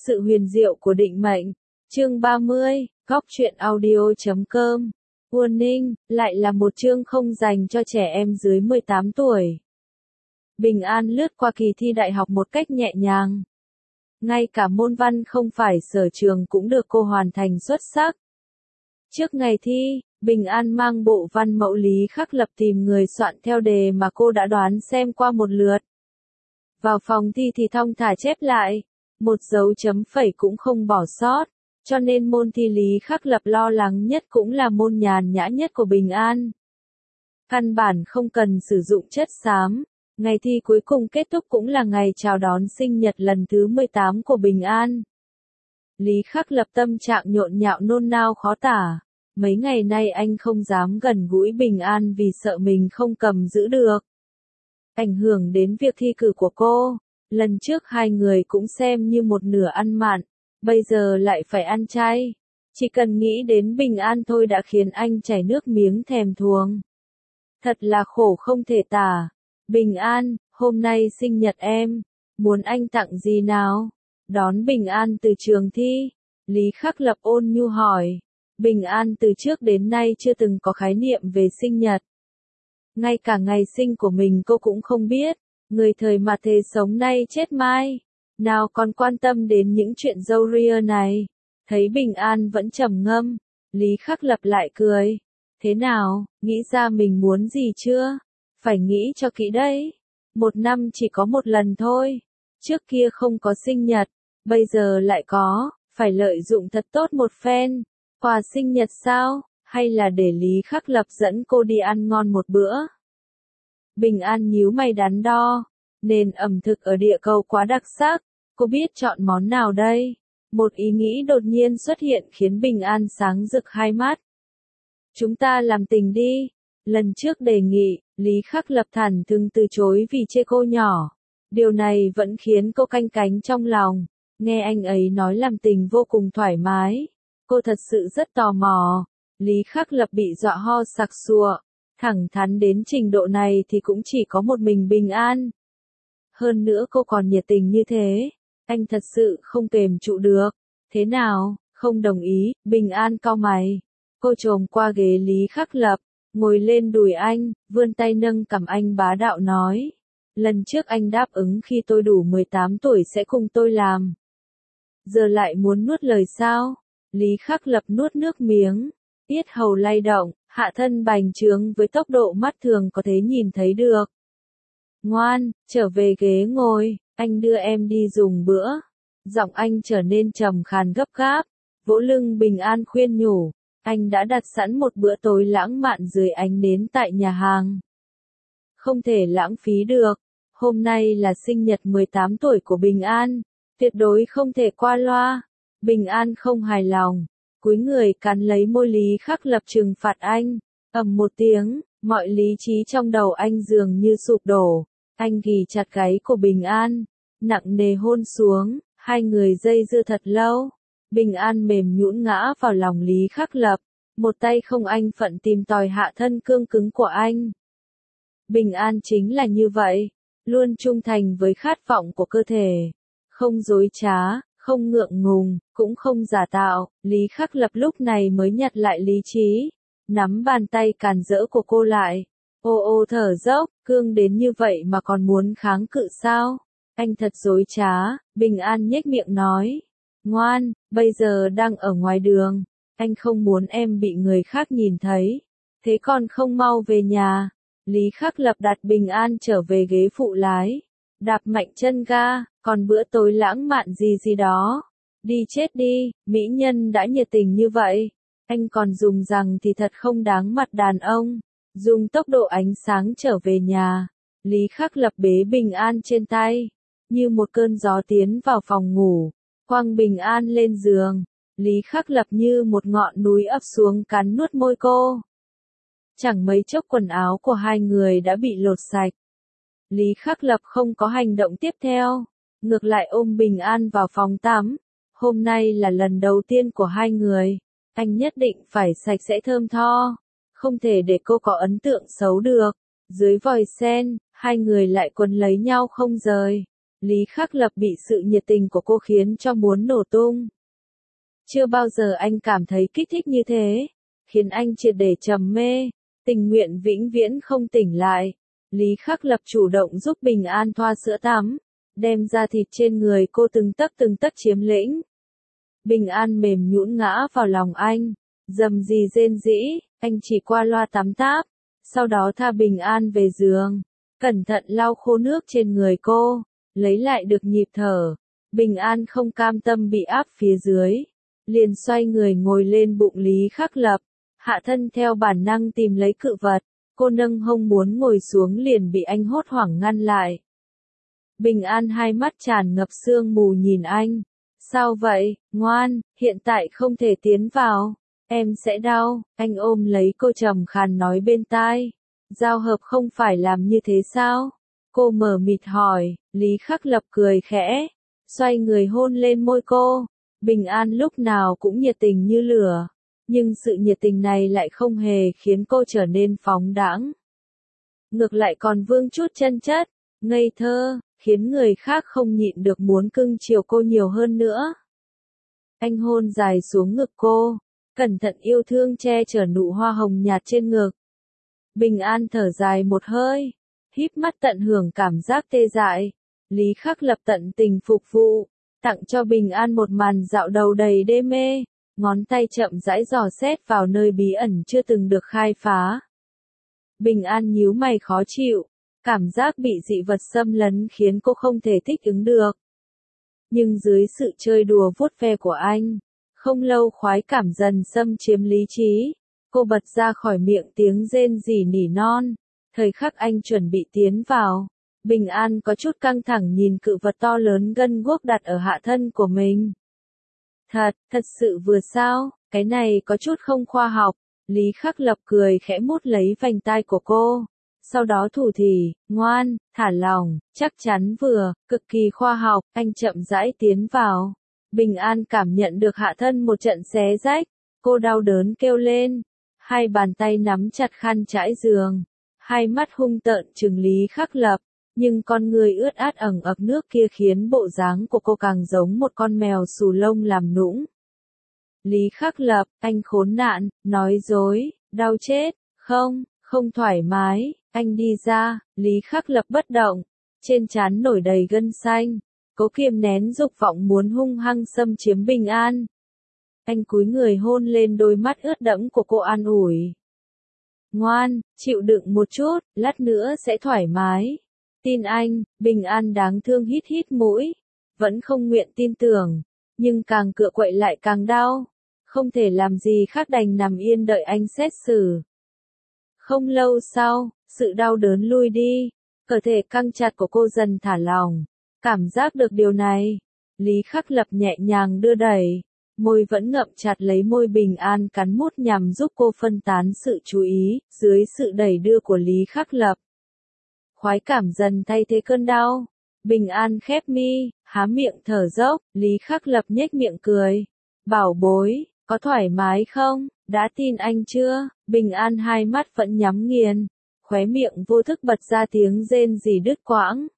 Sự huyền diệu của định mệnh. Chương 30, Góc truyện audio.com. Warning, lại là một chương không dành cho trẻ em dưới 18 tuổi. Bình An lướt qua kỳ thi đại học một cách nhẹ nhàng. Ngay cả môn văn không phải sở trường cũng được cô hoàn thành xuất sắc. Trước ngày thi, Bình An mang bộ văn mẫu Lý Khắc Lập tìm người soạn theo đề mà cô đã đoán xem qua một lượt. Vào phòng thi thì thong thả chép lại, một dấu chấm phẩy cũng không bỏ sót, cho nên môn thi Lý Khắc Lập lo lắng nhất cũng là môn nhàn nhã nhất của Bình An. Căn bản không cần sử dụng chất xám, ngày thi cuối cùng kết thúc cũng là ngày chào đón sinh nhật lần thứ 18 của Bình An. Lý Khắc Lập tâm trạng nhộn nhạo nôn nao khó tả, mấy ngày nay anh không dám gần gũi Bình An vì sợ mình không cầm giữ được. Ảnh hưởng đến việc thi cử của cô, lần trước hai người cũng xem như một nửa ăn mặn, bây giờ lại phải ăn chay. Chỉ cần nghĩ đến Bình An thôi đã khiến anh chảy nước miếng thèm thuồng. Thật là khổ không thể tả. Bình An, hôm nay sinh nhật em, muốn anh tặng gì nào? Đón Bình An từ trường thi, Lý Khắc Lập ôn nhu hỏi. Bình An từ trước đến nay chưa từng có khái niệm về sinh nhật. Ngay cả ngày sinh của mình cô cũng không biết, người thời mà thế sống nay chết mai, nào còn quan tâm đến những chuyện râu ria này. Thấy Bình An vẫn trầm ngâm, Lý Khắc Lập lại cười. Thế nào, nghĩ ra mình muốn gì chưa? Phải nghĩ cho kỹ đấy. Một năm chỉ có một lần thôi. Trước kia không có sinh nhật, bây giờ lại có, phải lợi dụng thật tốt một phen. Quà sinh nhật sao? Hay là để Lý Khắc Lập dẫn cô đi ăn ngon một bữa? Bình An nhíu mày đắn đo. Nền ẩm thực ở địa cầu quá đặc sắc, cô biết chọn món nào đây? Một ý nghĩ đột nhiên xuất hiện khiến Bình An sáng rực hai mắt. Chúng ta làm tình đi. Lần trước đề nghị, Lý Khắc Lập thẳng thừng từ chối vì chê cô nhỏ. Điều này vẫn khiến cô canh cánh trong lòng. Nghe anh ấy nói làm tình vô cùng thoải mái. Cô thật sự rất tò mò. Lý Khắc Lập bị dọa ho sặc sụa. Thẳng thắn đến trình độ này thì cũng chỉ có một mình Bình An. Hơn nữa cô còn nhiệt tình như thế. Anh thật sự không kềm trụ được. Thế nào, không đồng ý? Bình An cau mày. Cô chồm qua ghế Lý Khắc Lập, ngồi lên đùi anh, vươn tay nâng cằm anh bá đạo nói. Lần trước anh đáp ứng khi tôi đủ 18 tuổi sẽ cùng tôi làm. Giờ lại muốn nuốt lời sao? Lý Khắc Lập nuốt nước miếng, yết hầu lay động, hạ thân bành trướng với tốc độ mắt thường có thể nhìn thấy được. Ngoan, trở về ghế ngồi, anh đưa em đi dùng bữa. Giọng anh trở nên trầm khàn gấp gáp, vỗ lưng Bình An khuyên nhủ. Anh đã đặt sẵn một bữa tối lãng mạn dưới ánh nến tại nhà hàng. Không thể lãng phí được. Hôm nay là sinh nhật 18 tuổi của Bình An. Tuyệt đối không thể qua loa. Bình An không hài lòng. Cúi người cắn lấy môi Lý Khắc Lập trừng phạt anh. Ầm một tiếng, mọi lý trí trong đầu anh dường như sụp đổ. Anh ghì chặt gáy của Bình An. Nặng nề hôn xuống. Hai người dây dưa thật lâu. Bình An mềm nhũn ngã vào lòng Lý Khắc Lập. Một tay không anh phận tìm tòi hạ thân cương cứng của anh. Bình An chính là như vậy. Luôn trung thành với khát vọng của cơ thể. Không dối trá, không ngượng ngùng, cũng không giả tạo. Lý Khắc Lập lúc này mới nhặt lại lý trí. Nắm bàn tay càn rỡ của cô lại. Ô ô thở dốc, cương đến như vậy mà còn muốn kháng cự sao? Anh thật dối trá, Bình An nhếch miệng nói. Ngoan, bây giờ đang ở ngoài đường. Anh không muốn em bị người khác nhìn thấy. Thế còn không mau về nhà. Lý Khắc Lập đặt Bình An trở về ghế phụ lái. Đạp mạnh chân ga, còn bữa tối lãng mạn gì gì đó. Đi chết đi, mỹ nhân đã nhiệt tình như vậy. Anh còn dùng rằng thì thật không đáng mặt đàn ông. Dùng tốc độ ánh sáng trở về nhà. Lý Khắc Lập bế Bình An trên tay. Như một cơn gió tiến vào phòng ngủ. Quăng Bình An lên giường. Lý Khắc Lập như một ngọn núi ập xuống cắn nuốt môi cô. Chẳng mấy chốc quần áo của hai người đã bị lột sạch. Lý Khắc Lập không có hành động tiếp theo. Ngược lại ôm Bình An vào phòng tắm. Hôm nay là lần đầu tiên của hai người. Anh nhất định phải sạch sẽ thơm tho. Không thể để cô có ấn tượng xấu được. Dưới vòi sen, hai người lại quấn lấy nhau không rời. Lý Khắc Lập bị sự nhiệt tình của cô khiến cho muốn nổ tung. Chưa bao giờ anh cảm thấy kích thích như thế, khiến anh triệt để trầm mê, tình nguyện vĩnh viễn không tỉnh lại. Lý Khắc Lập chủ động giúp Bình An thoa sữa tắm, đem da thịt trên người cô từng tấc chiếm lĩnh. Bình An mềm nhũn ngã vào lòng anh, dầm gì rên rĩ, anh chỉ qua loa tắm táp, sau đó tha Bình An về giường, cẩn thận lau khô nước trên người cô, lấy lại được nhịp thở. Bình An không cam tâm bị áp phía dưới, liền xoay người ngồi lên bụng Lý Khắc Lập, hạ thân theo bản năng tìm lấy cự vật, cô nâng hông muốn ngồi xuống liền bị anh hốt hoảng ngăn lại. Bình An hai mắt tràn ngập sương mù nhìn anh. Sao vậy, ngoan, hiện tại không thể tiến vào, em sẽ đau, anh ôm lấy cô trầm khàn nói bên tai. Giao hợp không phải làm như thế sao? Cô mờ mịt hỏi, Lý Khắc Lập cười khẽ, xoay người hôn lên môi cô. Bình An lúc nào cũng nhiệt tình như lửa, nhưng sự nhiệt tình này lại không hề khiến cô trở nên phóng đãng. Ngược lại còn vương chút chân chất, ngây thơ, khiến người khác không nhịn được muốn cưng chiều cô nhiều hơn nữa. Anh hôn dài xuống ngực cô, cẩn thận yêu thương che chở nụ hoa hồng nhạt trên ngực. Bình An thở dài một hơi, híp mắt tận hưởng cảm giác tê dại. Lý Khắc Lập tận tình phục vụ, tặng cho Bình An một màn dạo đầu đầy đê mê, ngón tay chậm rãi dò xét vào nơi bí ẩn chưa từng được khai phá. Bình An nhíu mày khó chịu, cảm giác bị dị vật xâm lấn khiến cô không thể thích ứng được. Nhưng dưới sự chơi đùa vuốt ve của anh, không lâu khoái cảm dần xâm chiếm lý trí, cô bật ra khỏi miệng tiếng rên rỉ nỉ non. Thời khắc anh chuẩn bị tiến vào, Bình An có chút căng thẳng nhìn cự vật to lớn gân guốc đặt ở hạ thân của mình. Thật sự vừa sao, cái này có chút không khoa học. Lý Khắc Lập cười khẽ mút lấy vành tai của cô, sau đó thủ thỉ, ngoan, thả lỏng, chắc chắn vừa, cực kỳ khoa học. Anh chậm rãi tiến vào. Bình An cảm nhận được hạ thân một trận xé rách, cô đau đớn kêu lên, hai bàn tay nắm chặt khăn trải giường, hai mắt hung tợn trừng Lý Khắc Lập, nhưng con người ướt át ẩn ực nước kia khiến bộ dáng của cô càng giống một con mèo xù lông làm nũng. Lý Khắc Lập, anh khốn nạn, nói dối, đau chết, không thoải mái, anh đi ra. Lý Khắc Lập bất động, trên trán nổi đầy gân xanh, cố kiềm nén dục vọng muốn hung hăng xâm chiếm Bình An. Anh cúi người hôn lên đôi mắt ướt đẫm của cô an ủi. Ngoan, chịu đựng một chút, lát nữa sẽ thoải mái. Tin anh. Bình An đáng thương hít hít mũi, vẫn không nguyện tin tưởng, nhưng càng cựa quậy lại càng đau. Không thể làm gì khác đành nằm yên đợi anh xét xử. Không lâu sau, sự đau đớn lui đi, cơ thể căng chặt của cô dần thả lỏng. Cảm giác được điều này, Lý Khắc Lập nhẹ nhàng đưa đẩy, môi vẫn ngậm chặt lấy môi Bình An cắn mút nhằm giúp cô phân tán sự chú ý. Dưới sự đẩy đưa của Lý Khắc Lập, khoái cảm dần thay thế cơn đau. Bình An khép mi, há miệng thở dốc. Lý Khắc Lập nhếch miệng cười, bảo bối, có thoải mái không, đã tin anh chưa? Bình An hai mắt vẫn nhắm nghiền, khóe miệng vô thức bật ra tiếng rên rỉ đứt quãng.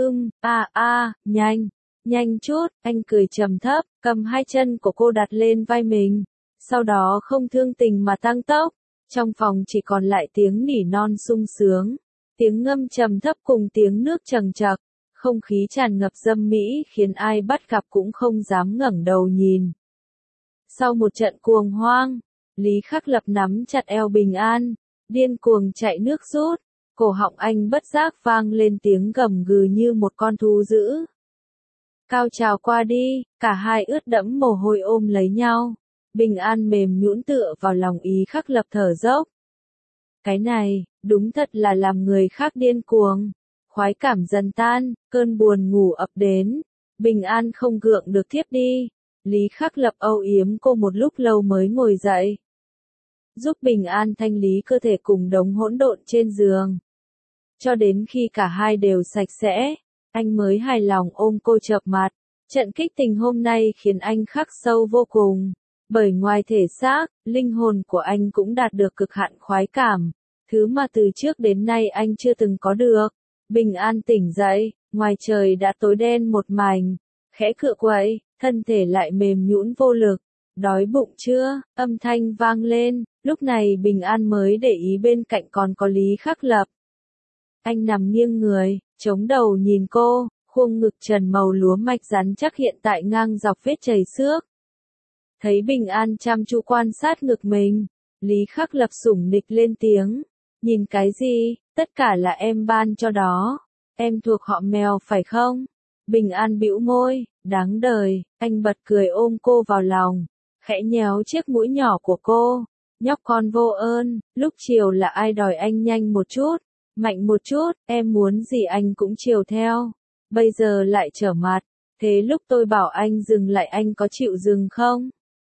Nhanh chút. Anh cười trầm thấp, cầm hai chân của cô đặt lên vai mình, sau đó không thương tình mà tăng tốc. Trong phòng chỉ còn lại tiếng nỉ non sung sướng, tiếng ngâm trầm thấp cùng tiếng nước chầng chậc. Không khí tràn ngập dâm mỹ khiến ai bắt gặp cũng không dám ngẩng đầu nhìn. Sau một trận cuồng hoang, Lý Khắc Lập nắm chặt eo Bình An, điên cuồng chạy nước rút. Cổ họng anh bất giác vang lên tiếng gầm gừ như một con thú dữ. Cao trào qua đi, cả hai ướt đẫm mồ hôi ôm lấy nhau. Bình An mềm nhũn tựa vào lòng Lý Khắc Lập thở dốc. Cái này, đúng thật là làm người khác điên cuồng. Khoái cảm dần tan, cơn buồn ngủ ập đến. Bình An không gượng được thiếp đi. Lý Khắc Lập âu yếm cô một lúc lâu mới ngồi dậy, giúp Bình An thanh lý cơ thể cùng đống hỗn độn trên giường. Cho đến khi cả hai đều sạch sẽ, anh mới hài lòng ôm cô chợp mặt. Trận kích tình hôm nay khiến anh khắc sâu vô cùng, bởi ngoài thể xác, linh hồn của anh cũng đạt được cực hạn khoái cảm, thứ mà từ trước đến nay anh chưa từng có được. Bình An tỉnh dậy, Ngoài trời đã tối đen một mảnh, khẽ cựa quậy, thân thể lại mềm nhũn vô lực. Đói bụng chưa? Âm thanh vang lên, lúc này Bình An mới để ý bên cạnh còn có Lý Khắc Lập. Anh nằm nghiêng người, chống đầu nhìn cô, khuôn ngực trần màu lúa mạch rắn chắc hiện tại ngang dọc vết chảy xước. Thấy Bình An chăm chú quan sát ngực mình, Lý Khắc Lập sủng nịch lên tiếng. Nhìn cái gì? Tất cả là em ban cho đó. Em thuộc họ Mèo phải không? Bình An bĩu môi, đáng đời, anh bật cười ôm cô vào lòng, khẽ nhéo chiếc mũi nhỏ của cô. Nhóc con vô ơn, lúc chiều là ai đòi anh nhanh một chút, mạnh một chút, em muốn gì anh cũng chiều theo. Bây giờ lại trở mặt, thế lúc tôi bảo anh dừng lại anh có chịu dừng không?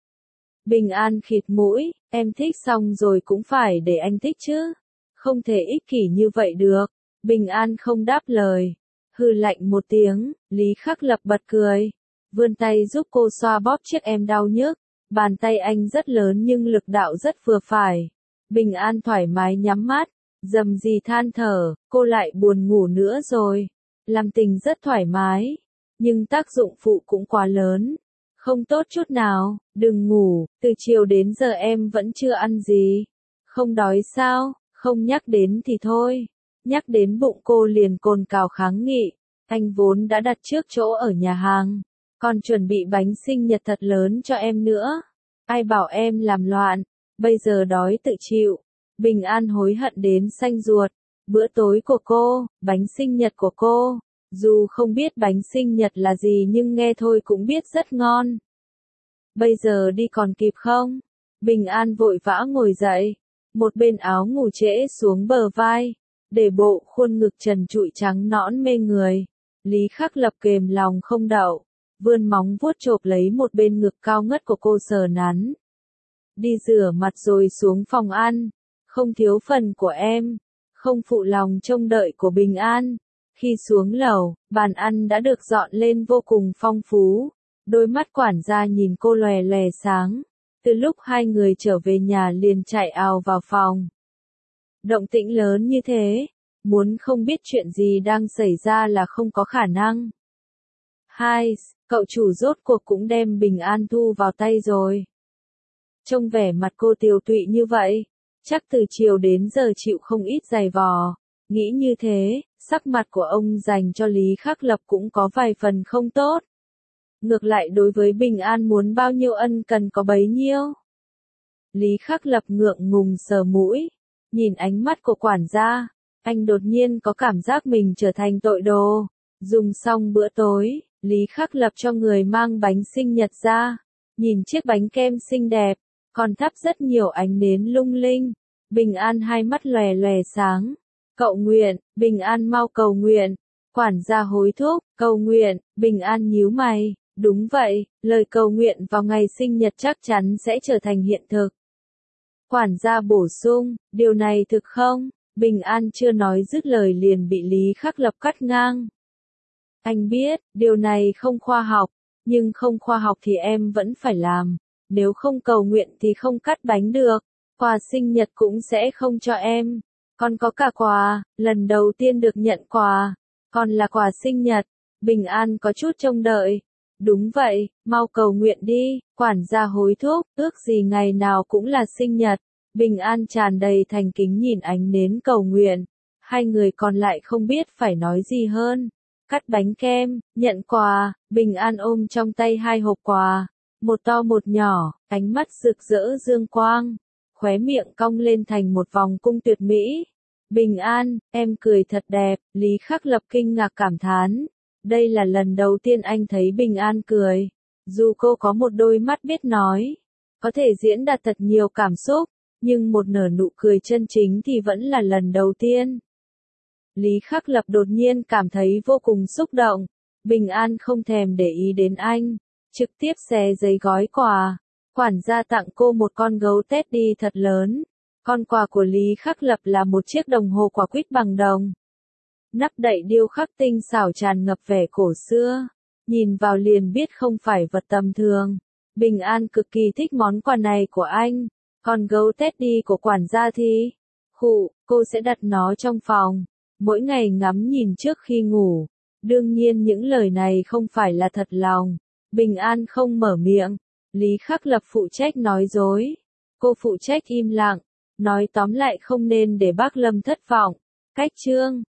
Bình An khịt mũi, em thích xong rồi cũng phải để anh thích chứ. Không thể ích kỷ như vậy được. Bình An không đáp lời. Hừ lạnh một tiếng, Lý Khắc Lập bật cười. Vươn tay giúp cô xoa bóp chiếc em đau nhức. Bàn tay anh rất lớn nhưng lực đạo rất vừa phải. Bình An thoải mái nhắm mắt, dầm gì than thở, cô lại buồn ngủ nữa rồi. Làm tình rất thoải mái, nhưng tác dụng phụ cũng quá lớn. Không tốt chút nào, đừng ngủ, từ chiều đến giờ em vẫn chưa ăn gì. Không đói sao, không nhắc đến thì thôi. Nhắc đến bụng cô liền cồn cào kháng nghị. Anh vốn đã đặt trước chỗ ở nhà hàng, còn chuẩn bị bánh sinh nhật thật lớn cho em nữa. Ai bảo em làm loạn, bây giờ đói tự chịu. Bình An hối hận đến xanh ruột. Bữa tối của cô, bánh sinh nhật của cô. Dù không biết bánh sinh nhật là gì nhưng nghe thôi cũng biết rất ngon. Bây giờ đi còn kịp không? Bình An vội vã ngồi dậy. Một bên áo ngủ trễ xuống bờ vai. Để bộ khuôn ngực trần trụi trắng nõn mê người. Lý Khắc Lập kềm lòng không đậu. Vươn móng vuốt chộp lấy một bên ngực cao ngất của cô sờ nắn. Đi rửa mặt rồi xuống phòng ăn. Không thiếu phần của em. Không phụ lòng trông đợi của Bình An. Khi xuống lầu, bàn ăn đã được dọn lên vô cùng phong phú. Đôi mắt quản gia nhìn cô lòe lòe sáng. Từ lúc hai người trở về nhà liền chạy ào vào phòng. Động tĩnh lớn như thế, muốn không biết chuyện gì đang xảy ra là không có khả năng. Hai, cậu chủ rốt cuộc cũng đem Bình An thu vào tay rồi. Trông vẻ mặt cô tiều tụy như vậy, chắc từ chiều đến giờ chịu không ít giày vò. Nghĩ như thế, sắc mặt của ông dành cho Lý Khắc Lập cũng có vài phần không tốt. Ngược lại đối với Bình An muốn bao nhiêu ân cần có bấy nhiêu. Lý Khắc Lập ngượng ngùng sờ mũi, nhìn ánh mắt của quản gia, anh đột nhiên có cảm giác mình trở thành tội đồ. Dùng xong bữa tối, Lý Khắc Lập cho người mang bánh sinh nhật ra, nhìn chiếc bánh kem xinh đẹp, còn thắp rất nhiều ánh nến lung linh. Bình An hai mắt lòe lòe sáng. Cậu nguyện, Bình An mau cầu nguyện. Quản gia hối thúc, cầu nguyện, Bình An nhíu mày. Đúng vậy, lời cầu nguyện vào ngày sinh nhật chắc chắn sẽ trở thành hiện thực. Quản gia bổ sung, điều này thực không? Bình An chưa nói dứt lời liền bị Lý Khắc Lập cắt ngang. Anh biết, điều này không khoa học, nhưng không khoa học thì em vẫn phải làm. Nếu không cầu nguyện thì không cắt bánh được, quà sinh nhật cũng sẽ không cho em. Còn có cả quà, lần đầu tiên được nhận quà, còn là quà sinh nhật. Bình An có chút trông đợi. Đúng vậy, mau cầu nguyện đi, quản gia hối thúc, ước gì ngày nào cũng là sinh nhật. Bình An tràn đầy thành kính nhìn ánh nến cầu nguyện. Hai người còn lại không biết phải nói gì hơn. Cắt bánh kem, nhận quà, Bình An ôm trong tay hai hộp quà. Một to một nhỏ, ánh mắt rực rỡ dương quang. Khóe miệng cong lên thành một vòng cung tuyệt mỹ. Bình An, em cười thật đẹp, Lý Khắc Lập kinh ngạc cảm thán. Đây là lần đầu tiên anh thấy Bình An cười. Dù cô có một đôi mắt biết nói, có thể diễn đạt thật nhiều cảm xúc, nhưng một nở nụ cười chân chính thì vẫn là lần đầu tiên. Lý Khắc Lập đột nhiên cảm thấy vô cùng xúc động. Bình An không thèm để ý đến anh, trực tiếp xé giấy gói quà. Quản gia tặng cô một con gấu Teddy thật lớn. Con quà của Lý Khắc Lập là một chiếc đồng hồ quả quýt bằng đồng. Nắp đậy điêu khắc tinh xảo tràn ngập vẻ cổ xưa. Nhìn vào liền biết không phải vật tầm thường. Bình An cực kỳ thích món quà này của anh. Còn gấu Teddy của quản gia thì, cô sẽ đặt nó trong phòng. Mỗi ngày ngắm nhìn trước khi ngủ. Đương nhiên những lời này không phải là thật lòng. Bình An không mở miệng. Lý Khắc Lập phụ trách nói dối. Cô phụ trách im lặng. Nói tóm lại không nên để bác Lâm thất vọng. Cách chương